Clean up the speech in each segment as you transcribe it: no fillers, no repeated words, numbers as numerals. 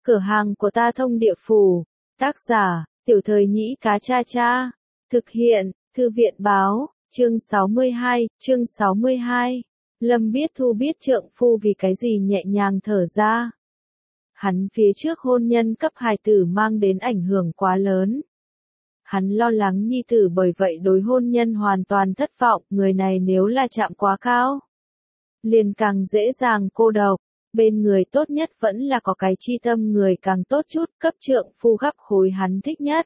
Cửa hàng của ta thông địa phủ. Tác giả, Tiểu Thời Nhĩ Cá Cha Cha. Thực hiện, Thư viện báo, chương 62, chương 62. Lâm Biết Thu biết trượng phu vì cái gì nhẹ nhàng thở ra. Hắn phía trước hôn nhân cấp hài tử mang đến ảnh hưởng quá lớn. Hắn lo lắng nhi tử bởi vậy đối hôn nhân hoàn toàn thất vọng, người này nếu là chạm quá cao, liền càng dễ dàng cô độc. Bên người tốt nhất vẫn là có cái chi tâm người càng tốt chút, cấp trượng phu gấp khối hắn thích nhất.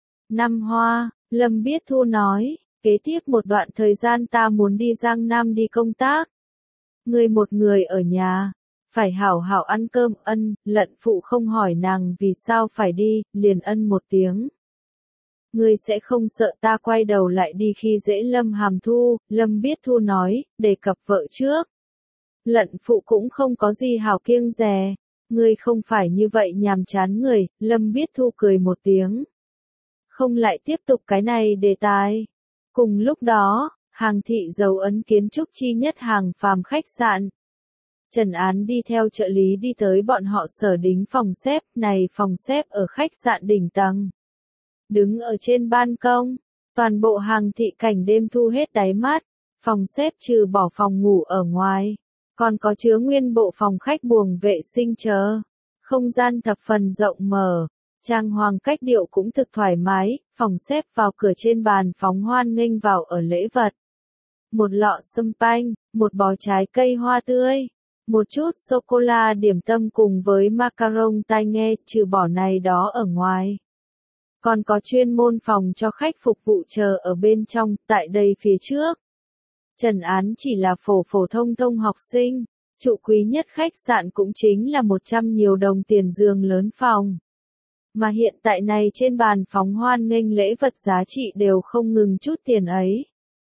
Năm Hoa, Lâm Biết Thu nói, kế tiếp một đoạn thời gian ta muốn đi Giang Nam đi công tác. Ngươi một người ở nhà, phải hảo hảo ăn cơm. Ân. Lận phụ không hỏi nàng vì sao phải đi, liền ân một tiếng. Ngươi sẽ không sợ ta quay đầu lại đi khi dễ Lâm Hàm Thu. Lâm Biết Thu nói, đề cập vợ trước. Lận phụ cũng không có gì hảo kiêng dè. Ngươi không phải như vậy nhàm chán người. Lâm Biết Thu cười một tiếng, không lại tiếp tục cái này đề tài. Cùng lúc đó, hàng thị dấu ấn kiến trúc chi nhất hàng phàm khách sạn. Trần Án đi theo trợ lý đi tới bọn họ sở đính phòng xếp. Này phòng xếp ở khách sạn đỉnh tầng. Đứng ở trên ban công, toàn bộ hàng thị cảnh đêm thu hết đáy mắt. Phòng xếp trừ bỏ phòng ngủ ở ngoài, còn có chứa nguyên bộ phòng khách buồng vệ sinh chờ. Không gian thập phần rộng mở, trang hoàng cách điệu cũng thực thoải mái. Phòng xếp vào cửa trên bàn phóng hoan nghênh vào ở lễ vật. Một lọ sâm panh, một bó trái cây hoa tươi, một chút sô-cô-la điểm tâm cùng với macaron tai nghe. Trừ bỏ này đó ở ngoài, còn có chuyên môn phòng cho khách phục vụ chờ ở bên trong. Tại đây phía trước, Trần Án chỉ là phổ phổ thông thông học sinh, trụ quý nhất khách sạn cũng chính là 100 nhiều đồng tiền giường lớn phòng. Mà hiện tại này trên bàn phóng hoan nghênh lễ vật giá trị đều không ngừng chút tiền ấy.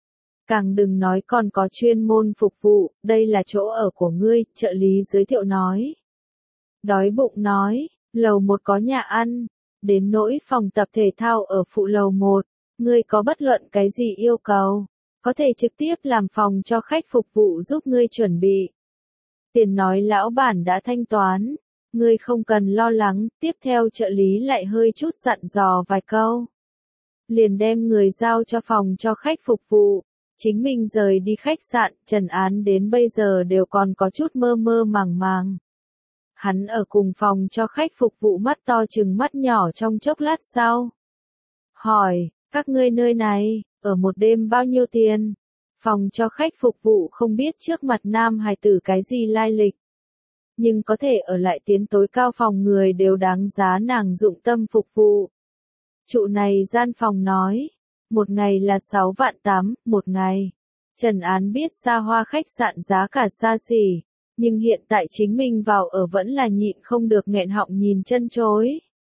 Càng đừng nói còn có chuyên môn phục vụ. Đây là chỗ ở của ngươi, trợ lý giới thiệu nói. Đói bụng nói, lầu 1 có nhà ăn, đến nỗi phòng tập thể thao ở phụ lầu 1, ngươi có bất luận cái gì yêu cầu, có thể trực tiếp làm phòng cho khách phục vụ giúp ngươi chuẩn bị. Tiền nói lão bản đã thanh toán, ngươi không cần lo lắng. Tiếp theo trợ lý lại hơi chút dặn dò vài câu, liền đem người giao cho phòng cho khách phục vụ. Chính mình rời đi khách sạn. Trần Án đến bây giờ đều còn có chút mơ mơ màng màng. Hắn ở cùng phòng cho khách phục vụ mắt to chừng mắt nhỏ trong chốc lát sau. Hỏi, các ngươi nơi này, ở một đêm bao nhiêu tiền? Phòng cho khách phục vụ không biết trước mặt nam hài tử cái gì lai lịch, nhưng có thể ở lại tiến tối cao phòng người đều đáng giá nàng dụng tâm phục vụ. Trụ này gian phòng nói, một ngày là 6 vạn 8, một ngày. Trần Án biết xa hoa khách sạn giá cả xa xỉ, nhưng hiện tại chính mình vào ở vẫn là nhịn không được nghẹn họng nhìn chân chối.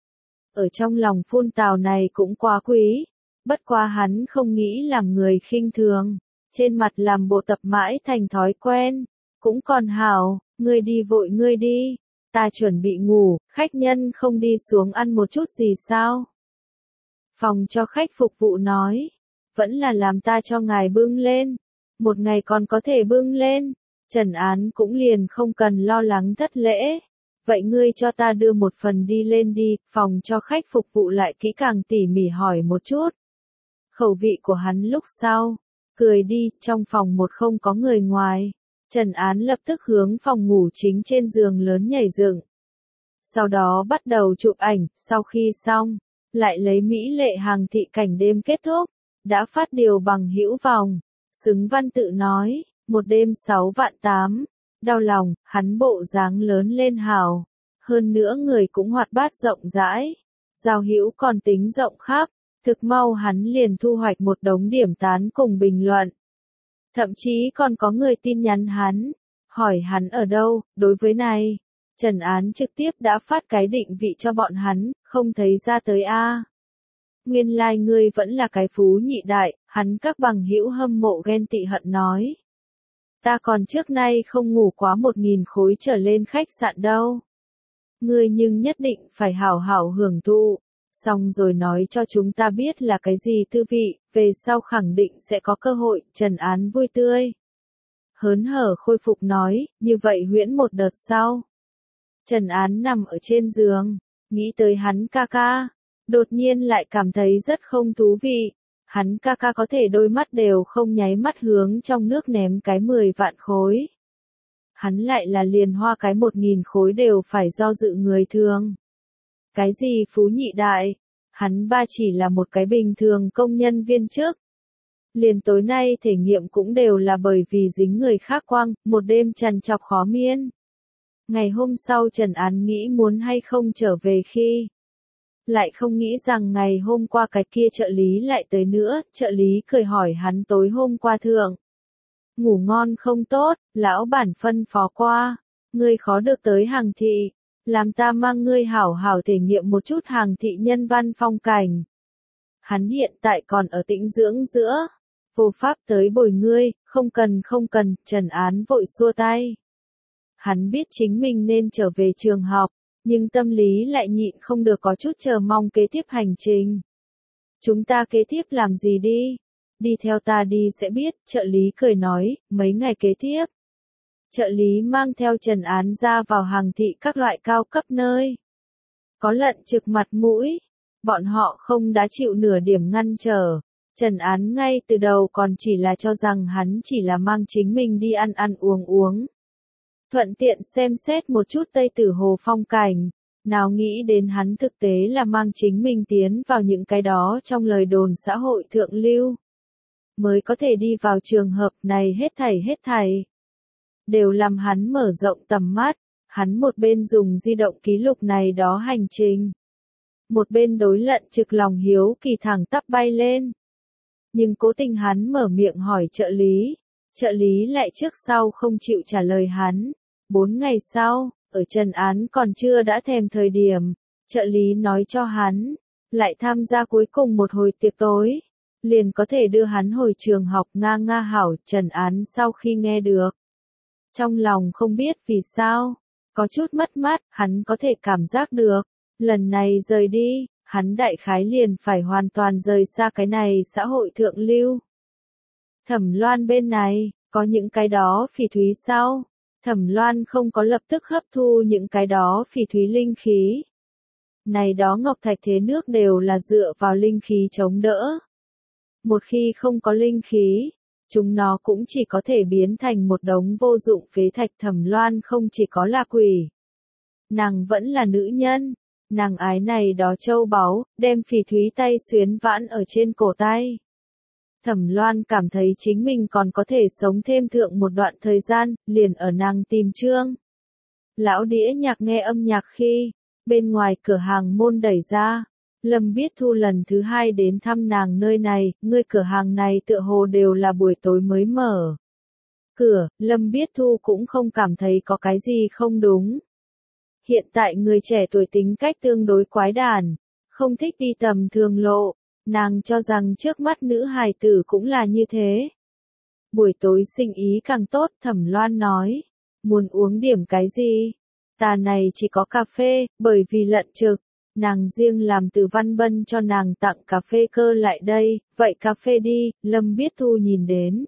Ở trong lòng phun tào này cũng quá quý, bất quá hắn không nghĩ làm người khinh thường, trên mặt làm bộ tập mãi thành thói quen. Cũng còn hảo, ngươi đi vội ngươi đi, ta chuẩn bị ngủ. Khách nhân không đi xuống ăn một chút gì sao? Phòng cho khách phục vụ nói, vẫn là làm ta cho ngài bưng lên, một ngày còn có thể bưng lên. Trần Án cũng liền không cần lo lắng thất lễ. Vậy ngươi cho ta đưa một phần đi lên đi. Phòng cho khách phục vụ lại kỹ càng tỉ mỉ hỏi một chút khẩu vị của hắn lúc sau, cười đi. Trong phòng một không có người ngoài, Trần Án lập tức hướng phòng ngủ chính trên giường lớn nhảy dựng. Sau đó bắt đầu chụp ảnh. Sau khi xong, lại lấy mỹ lệ hàng thị cảnh đêm kết thúc, đã phát điều bằng hữu vòng. Xứng văn tự nói, một đêm 6 vạn 8, đau lòng. Hắn bộ dáng lớn lên hào, hơn nữa người cũng hoạt bát rộng rãi, giao hữu còn tính rộng khắp. Thực mau hắn liền thu hoạch một đống điểm tán cùng bình luận. Thậm chí còn có người tin nhắn hắn, hỏi hắn ở đâu. Đối với này, Trần Án trực tiếp đã phát cái định vị cho bọn hắn, không thấy ra tới a. Nguyên lai ngươi vẫn là cái phú nhị đại. Hắn các bằng hữu hâm mộ ghen tị hận nói. Ta còn trước nay không ngủ quá 1.000 khối trở lên khách sạn đâu. Ngươi nhưng nhất định phải hảo hảo hưởng thụ, xong rồi nói cho chúng ta biết là cái gì tư vị, về sau khẳng định sẽ có cơ hội. Trần Án vui tươi hớn hở khôi phục nói, như vậy huyễn một đợt sau. Trần Án nằm ở trên giường, nghĩ tới hắn ca ca, đột nhiên lại cảm thấy rất không thú vị. Hắn ca ca có thể đôi mắt đều không nháy mắt hướng trong nước ném cái 10 vạn khối. Hắn lại là liền hoa cái 1.000 khối đều phải do dự người thường. Cái gì phú nhị đại, hắn ba chỉ là một cái bình thường công nhân viên chức. Liền tối nay thể nghiệm cũng đều là bởi vì dính người khác quăng, một đêm trằn trọc khó miên. Ngày hôm sau Trần Án nghĩ muốn hay không trở về khi. Lại không nghĩ rằng ngày hôm qua cái kia trợ lý lại tới nữa, trợ lý cười hỏi hắn tối hôm qua thượng. Ngủ ngon không tốt, lão bản phân phó qua, ngươi khó được tới Hàng Thị, làm ta mang ngươi hảo hảo thể nghiệm một chút Hàng Thị nhân văn phong cảnh. Hắn hiện tại còn ở Tĩnh Dưỡng giữa, vô pháp tới bồi ngươi, không cần, Trần Án vội xua tay. Hắn biết chính mình nên trở về trường học, nhưng tâm lý lại nhịn không được có chút chờ mong kế tiếp hành trình. Chúng ta kế tiếp làm gì đi? Đi theo ta đi sẽ biết, trợ lý cười nói, mấy ngày kế tiếp. Trợ lý mang theo Trần Án ra vào Hàng Thị các loại cao cấp nơi. Có lận trực mặt mũi, bọn họ không đã chịu nửa điểm ngăn trở. Trần Án ngay từ đầu còn chỉ là cho rằng hắn chỉ là mang chính mình đi ăn uống. Thuận tiện xem xét một chút Tây Tử Hồ phong cảnh, nào nghĩ đến hắn thực tế là mang chính mình tiến vào những cái đó trong lời đồn xã hội thượng lưu. Mới có thể đi vào trường hợp này hết thảy. Đều làm hắn mở rộng tầm mắt, hắn một bên dùng di động ký lục này đó hành trình. Một bên đối lận trực lòng hiếu kỳ thẳng tắp bay lên. Nhưng cố tình hắn mở miệng hỏi trợ lý lại trước sau không chịu trả lời hắn. 4 ngày sau, ở Trần Án còn chưa đã thèm thời điểm, trợ lý nói cho hắn, lại tham gia cuối cùng một hồi tiệc tối, liền có thể đưa hắn hồi trường học nga hảo. Trần Án sau khi nghe được, trong lòng không biết vì sao, có chút mất mát, hắn có thể cảm giác được, lần này rời đi, hắn đại khái liền phải hoàn toàn rời xa cái này xã hội thượng lưu. Thẩm Loan bên này, có những cái đó phỉ thúy sao? Thẩm Loan không có lập tức hấp thu những cái đó phỉ thúy linh khí. Này đó ngọc thạch thế nước đều là dựa vào linh khí chống đỡ. Một khi không có linh khí, chúng nó cũng chỉ có thể biến thành một đống vô dụng phế thạch. Thẩm Loan không chỉ có là quỷ. Nàng vẫn là nữ nhân. Nàng ái này đó châu báu, đem phỉ thúy tay xuyến vãn ở trên cổ tay. Thẩm Loan cảm thấy chính mình còn có thể sống thêm thượng một đoạn thời gian, liền ở nàng tìm Trương. Lão đĩa nhạc nghe âm nhạc khi, bên ngoài cửa hàng môn đẩy ra, Lâm Biết Thu lần thứ 2 đến thăm nàng nơi này, ngươi cửa hàng này tựa hồ đều là buổi tối mới mở. Cửa, Lâm Biết Thu cũng không cảm thấy có cái gì không đúng. Hiện tại người trẻ tuổi tính cách tương đối quái đản, không thích đi tầm thường lộ. Nàng cho rằng trước mắt nữ hài tử cũng là như thế. Buổi tối sinh ý càng tốt, Thẩm Loan nói. Muốn uống điểm cái gì? Ta này chỉ có cà phê, bởi vì lận trực. Nàng riêng làm Từ Văn Bân cho nàng tặng cà phê cơ lại đây, vậy cà phê đi, Lâm Biết Thu nhìn đến.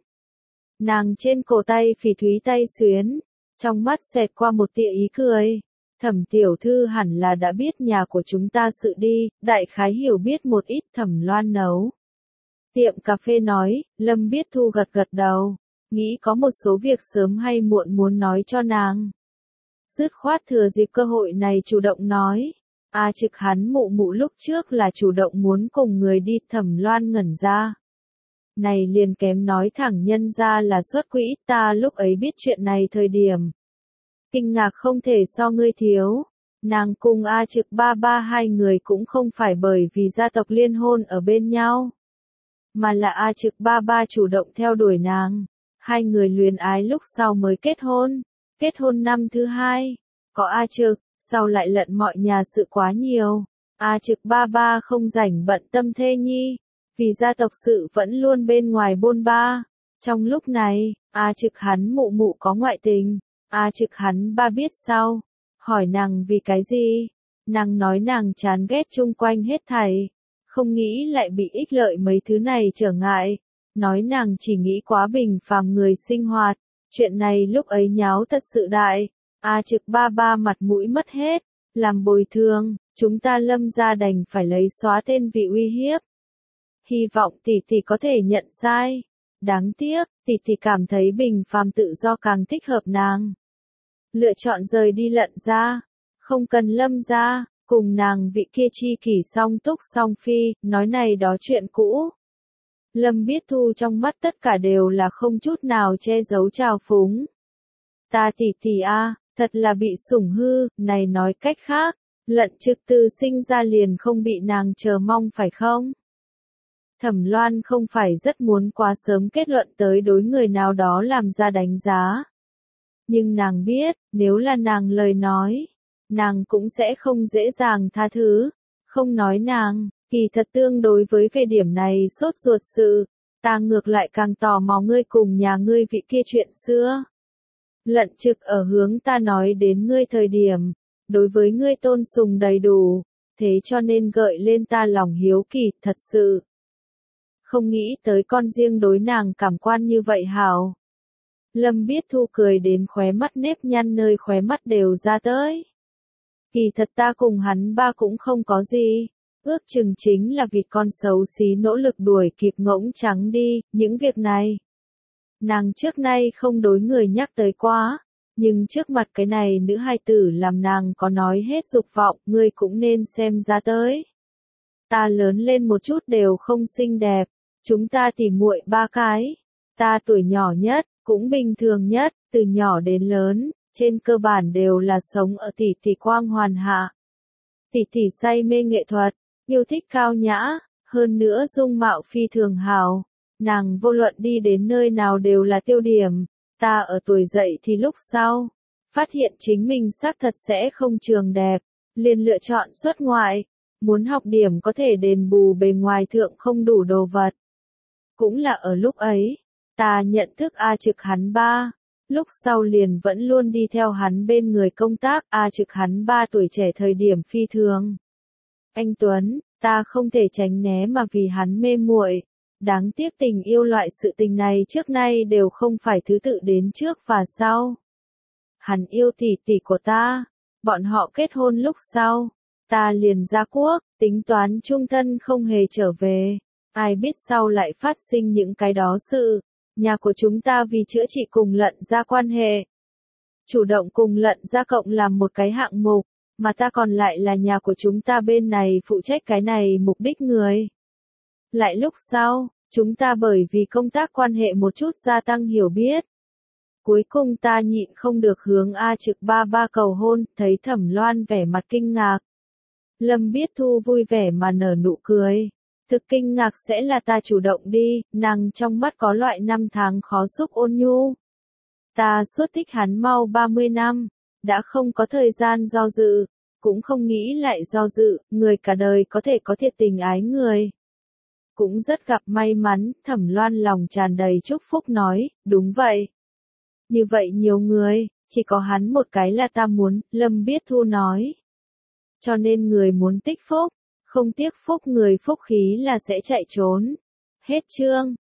Nàng trên cổ tay phỉ thúy tay xuyến, trong mắt xẹt qua một tia ý cười. Thẩm tiểu thư hẳn là đã biết nhà của chúng ta sự đi, đại khái hiểu biết một ít. Thẩm Loan nấu. Tiệm cà phê nói, Lâm Biết Thu gật đầu, nghĩ có một số việc sớm hay muộn muốn nói cho nàng. Dứt khoát thừa dịp cơ hội này chủ động nói, trực hắn mụ lúc trước là chủ động muốn cùng người đi. Thẩm Loan ngẩn ra. Này liền kém nói thẳng nhân ra là xuất quỹ, ta lúc ấy biết chuyện này thời điểm. Kinh ngạc không thể so ngươi thiếu. Nàng cùng trực ba hai người cũng không phải bởi vì gia tộc liên hôn ở bên nhau. Mà là trực ba chủ động theo đuổi nàng. Hai người luyến ái lúc sau mới kết hôn. Kết hôn năm thứ 2. Có trực, sau lại lận mọi nhà sự quá nhiều. Trực ba không rảnh bận tâm thê nhi. Vì gia tộc sự vẫn luôn bên ngoài bôn ba. Trong lúc này, trực hắn mụ có ngoại tình. Trực hắn ba biết sao? Hỏi nàng vì cái gì? Nàng nói nàng chán ghét chung quanh hết thảy. Không nghĩ lại bị ích lợi mấy thứ này trở ngại. Nói nàng chỉ nghĩ quá bình phàm người sinh hoạt. Chuyện này lúc ấy nháo thật sự đại. A Trực ba ba mặt mũi mất hết, làm bồi thường, chúng ta Lâm gia đành phải lấy xóa tên vì uy hiếp. Hy vọng tỷ tỷ có thể nhận sai. Đáng tiếc, tỷ tỷ cảm thấy Bình Phàm tự do càng thích hợp nàng. Lựa chọn rời đi Lận gia, không cần Lâm gia, cùng nàng vị kia chi kỷ song túc song phi, nói này đó chuyện cũ. Lâm Biết Thu trong mắt tất cả đều là không chút nào che giấu trào phúng. Ta tỷ tỷ a, thật là bị sủng hư, này nói cách khác, Lận Trực từ sinh ra liền không bị nàng chờ mong phải không? Thẩm Loan không phải rất muốn quá sớm kết luận tới đối người nào đó làm ra đánh giá. Nhưng nàng biết, nếu là nàng lời nói, nàng cũng sẽ không dễ dàng tha thứ. Không nói nàng, kỳ thật tương đối với về điểm này sốt ruột sự, ta ngược lại càng tò mò ngươi cùng nhà ngươi vị kia chuyện xưa. Lận Trực ở hướng ta nói đến ngươi thời điểm, đối với ngươi tôn sùng đầy đủ, thế cho nên gợi lên ta lòng hiếu kỳ, thật sự. Không nghĩ tới con riêng đối nàng cảm quan như vậy hảo. Lâm Biết Thu cười đến khóe mắt nếp nhăn nơi khóe mắt đều ra tới. Kỳ thật ta cùng hắn ba cũng không có gì, ước chừng chính là vì con xấu xí nỗ lực đuổi kịp ngỗng trắng đi, những việc này. Nàng trước nay không đối người nhắc tới quá, nhưng trước mặt cái này nữ hài tử làm nàng có nói hết dục vọng, ngươi cũng nên xem ra tới. Ta lớn lên một chút đều không xinh đẹp, chúng ta tỉ muội ba cái, ta tuổi nhỏ nhất, cũng bình thường nhất, từ nhỏ đến lớn, trên cơ bản đều là sống ở tỷ tỷ quang hoàn hạ. Tỷ tỷ say mê nghệ thuật, yêu thích cao nhã, hơn nữa dung mạo phi thường hào, nàng vô luận đi đến nơi nào đều là tiêu điểm. Ta ở tuổi dậy thì lúc sau, phát hiện chính mình xác thật sẽ không trường đẹp, liền lựa chọn xuất ngoại, muốn học điểm có thể đền bù bề ngoài thượng không đủ đồ vật. Cũng là ở lúc ấy, ta nhận thức A Trực hắn ba, lúc sau liền vẫn luôn đi theo hắn bên người công tác. A Trực hắn ba tuổi trẻ thời điểm phi thường anh tuấn, ta không thể tránh né mà vì hắn mê muội. Đáng tiếc tình yêu loại sự tình này trước nay đều không phải thứ tự đến trước và sau. Hắn yêu tỷ tỷ của ta, bọn họ kết hôn lúc sau, ta liền ra quốc, tính toán chung thân không hề trở về. Ai biết sau lại phát sinh những cái đó sự, nhà của chúng ta vì chữa trị cùng Lận gia quan hệ, chủ động cùng Lận gia cộng làm một cái hạng mục, mà ta còn lại là nhà của chúng ta bên này phụ trách cái này mục đích người. Lại lúc sau, chúng ta bởi vì công tác quan hệ một chút gia tăng hiểu biết. Cuối cùng ta nhịn không được hướng A Trực ba ba cầu hôn, thấy Thẩm Loan vẻ mặt kinh ngạc. Lâm Biết Thu vui vẻ mà nở nụ cười. Thực kinh ngạc sẽ là ta chủ động đi, nàng trong mắt có loại năm tháng khó xúc ôn nhu. Ta suốt thích hắn mau 30 năm, đã không có thời gian do dự, cũng không nghĩ lại do dự, người cả đời có thể có thiệt tình ái người. Cũng rất gặp may mắn, Thẩm Loan lòng tràn đầy chúc phúc nói, đúng vậy. Như vậy nhiều người, chỉ có hắn một cái là ta muốn, Lâm Biết Thu nói. Cho nên người muốn tích phúc, không tiếc phúc người phúc khí là sẽ chạy trốn. Hết chương.